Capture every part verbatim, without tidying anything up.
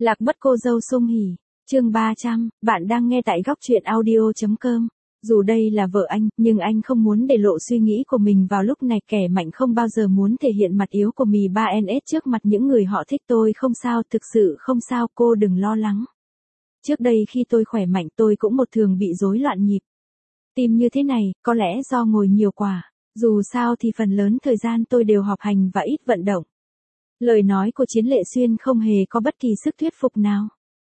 Lạc mất cô dâu sung hỉ, chương ba trăm, bạn đang nghe tại góc truyện audio.com. Dù đây là vợ anh, nhưng anh không muốn để lộ suy nghĩ của mình vào lúc này. Kẻ mạnh không bao giờ muốn thể hiện mặt yếu của mì ba en ét trước mặt những người họ thích. Tôi không sao, thực sự không sao, cô đừng lo lắng. Trước đây khi tôi khỏe mạnh tôi cũng một thường bị rối loạn nhịp tim như thế này, có lẽ do ngồi nhiều quá. Dù sao thì phần lớn thời gian tôi đều họp hành và ít vận động. Lời nói của Chiến Lệ Xuyên không hề có bất kỳ sức thuyết phục nào.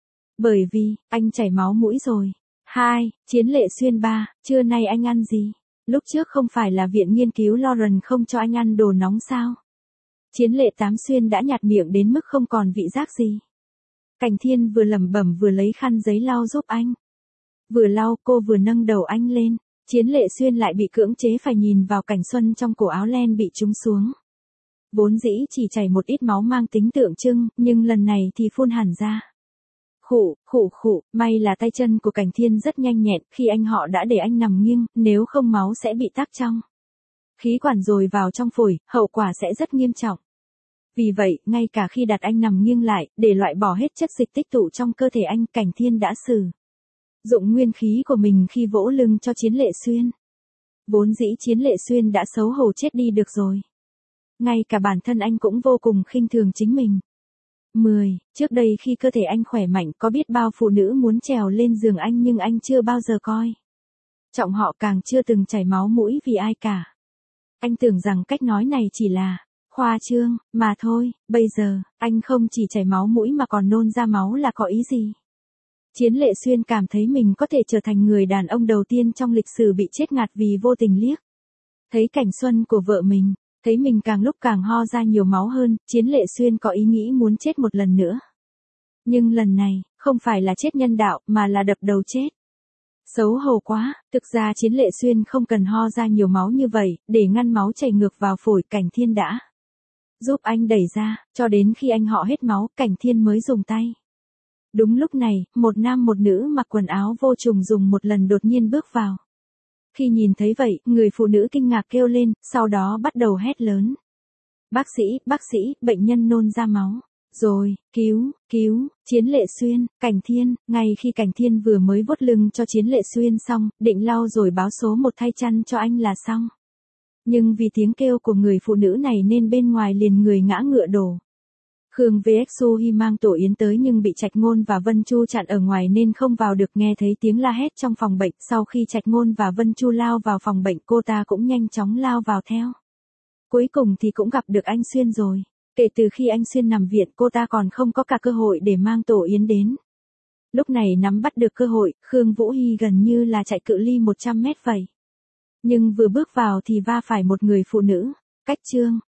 Bởi vì, anh chảy máu mũi rồi. Hai, Chiến Lệ Xuyên ba, trưa nay anh ăn gì? Lúc trước không phải là viện nghiên cứu Lauren không cho anh ăn đồ nóng sao? Chiến Lệ Tám Xuyên đã nhạt miệng đến mức không còn vị giác gì. Cảnh Thiên vừa lẩm bẩm vừa lấy khăn giấy lau giúp anh. Vừa lau cô vừa nâng đầu anh lên. Chiến Lệ Xuyên lại bị cưỡng chế phải nhìn vào Cảnh Xuân trong cổ áo len bị trúng xuống. Vốn dĩ chỉ chảy một ít máu mang tính tượng trưng, nhưng lần này thì phun hẳn ra. Khụ, khụ khụ, may là tay chân của Cảnh Thiên rất nhanh nhẹn, khi anh họ đã để anh nằm nghiêng, nếu không máu sẽ bị tắc trong khí quản rồi vào trong phổi, hậu quả sẽ rất nghiêm trọng. Vì vậy, ngay cả khi đặt anh nằm nghiêng lại, để loại bỏ hết chất dịch tích tụ trong cơ thể anh, Cảnh Thiên đã sử dụng nguyên khí của mình khi vỗ lưng cho Chiến Lệ Xuyên. Vốn dĩ Chiến Lệ Xuyên đã xấu hổ chết đi được rồi. Ngay cả bản thân anh cũng vô cùng khinh thường chính mình. mười. Trước đây khi cơ thể anh khỏe mạnh có biết bao phụ nữ muốn trèo lên giường anh nhưng anh chưa bao giờ coi trọng họ, càng chưa từng chảy máu mũi vì ai cả. Anh tưởng rằng cách nói này chỉ là khoa trương mà thôi, bây giờ, anh không chỉ chảy máu mũi mà còn nôn ra máu là có ý gì? Chiến Lệ Xuyên cảm thấy mình có thể trở thành người đàn ông đầu tiên trong lịch sử bị chết ngạt vì vô tình liếc thấy cảnh xuân của vợ mình. Thấy mình càng lúc càng ho ra nhiều máu hơn, Chiến Lệ Xuyên có ý nghĩ muốn chết một lần nữa. Nhưng lần này, không phải là chết nhân đạo, mà là đập đầu chết. Xấu hổ quá, thực ra Chiến Lệ Xuyên không cần ho ra nhiều máu như vậy, để ngăn máu chảy ngược vào phổi. Cảnh Thiên đã giúp anh đẩy ra, cho đến khi anh họ hết máu, Cảnh Thiên mới dùng tay. Đúng lúc này, một nam một nữ mặc quần áo vô trùng dùng một lần đột nhiên bước vào. Khi nhìn thấy vậy, người phụ nữ kinh ngạc kêu lên, sau đó bắt đầu hét lớn. Bác sĩ, bác sĩ, bệnh nhân nôn ra máu. Rồi, cứu, cứu, Chiến Lệ Xuyên, Cảnh Thiên. Ngay khi Cảnh Thiên vừa mới vuốt lưng cho Chiến Lệ Xuyên xong, định lau rồi báo số một thay chăn cho anh là xong. Nhưng vì tiếng kêu của người phụ nữ này nên bên ngoài liền người ngã ngựa đổ. Khương vê ích Xu Hy mang Tổ Yến tới nhưng bị Trạch Ngôn và Vân Chu chặn ở ngoài nên không vào được. Nghe thấy tiếng la hét trong phòng bệnh, sau khi Trạch Ngôn và Vân Chu lao vào phòng bệnh, cô ta cũng nhanh chóng lao vào theo. Cuối cùng thì cũng gặp được anh Xuyên rồi. Kể từ khi anh Xuyên nằm viện, cô ta còn không có cả cơ hội để mang Tổ Yến đến. Lúc này nắm bắt được cơ hội, Khương Vũ Hy gần như là chạy cự ly một trăm mét vậy. Nhưng vừa bước vào thì va phải một người phụ nữ. Cách chương,